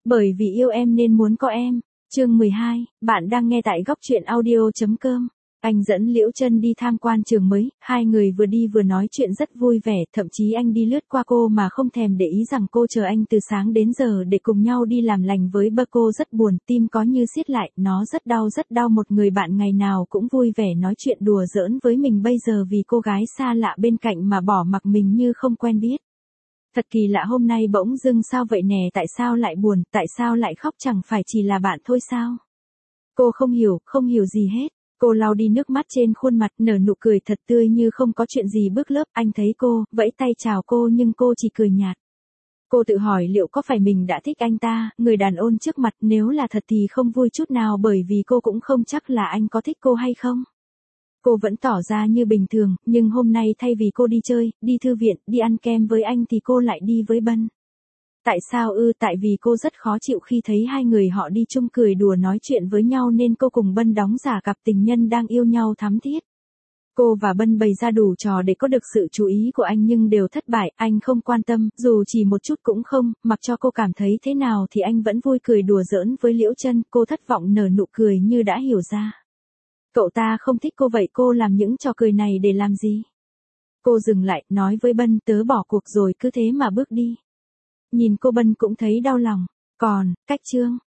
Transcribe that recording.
Bởi vì yêu em nên muốn có em. Chương 12, bạn đang nghe tại góc truyện audio.com. Anh dẫn Liễu Trân đi tham quan trường mới, hai người vừa đi vừa nói chuyện rất vui vẻ, thậm chí anh đi lướt qua cô mà không thèm để ý rằng cô chờ anh từ sáng đến giờ để cùng nhau đi làm lành với bơ. Cô rất buồn, tim có như siết lại, nó rất đau. Một người bạn ngày nào cũng vui vẻ nói chuyện đùa giỡn với mình bây giờ vì cô gái xa lạ bên cạnh mà bỏ mặc mình như không quen biết. Thật kỳ lạ, hôm nay bỗng dưng sao vậy nè, tại sao lại buồn, tại sao lại khóc, chẳng phải chỉ là bạn thôi sao? Cô không hiểu gì hết. Cô lau đi nước mắt trên khuôn mặt, nở nụ cười thật tươi như không có chuyện gì. Bước lớp, anh thấy cô, vẫy tay chào cô nhưng cô chỉ cười nhạt. Cô tự hỏi liệu có phải mình đã thích anh ta, người đàn ông trước mặt, nếu là thật thì không vui chút nào bởi vì cô cũng không chắc là anh có thích cô hay không. Cô vẫn tỏ ra như bình thường, nhưng hôm nay thay vì cô đi chơi, đi thư viện, đi ăn kem với anh thì cô lại đi với Bân. Tại sao tại vì cô rất khó chịu khi thấy hai người họ đi chung cười đùa nói chuyện với nhau nên cô cùng Bân đóng giả cặp tình nhân đang yêu nhau thắm thiết. Cô và Bân bày ra đủ trò để có được sự chú ý của anh nhưng đều thất bại, anh không quan tâm, dù chỉ một chút cũng không, mặc cho cô cảm thấy thế nào thì anh vẫn vui cười đùa giỡn với Liễu Trân. Cô thất vọng nở nụ cười như đã hiểu ra. Cậu ta không thích cô vậy cô làm những trò cười này để làm gì? Cô dừng lại, nói với Bân, tớ bỏ cuộc rồi, cứ thế mà bước đi. Nhìn cô Bân cũng thấy đau lòng. Còn, cách Trương,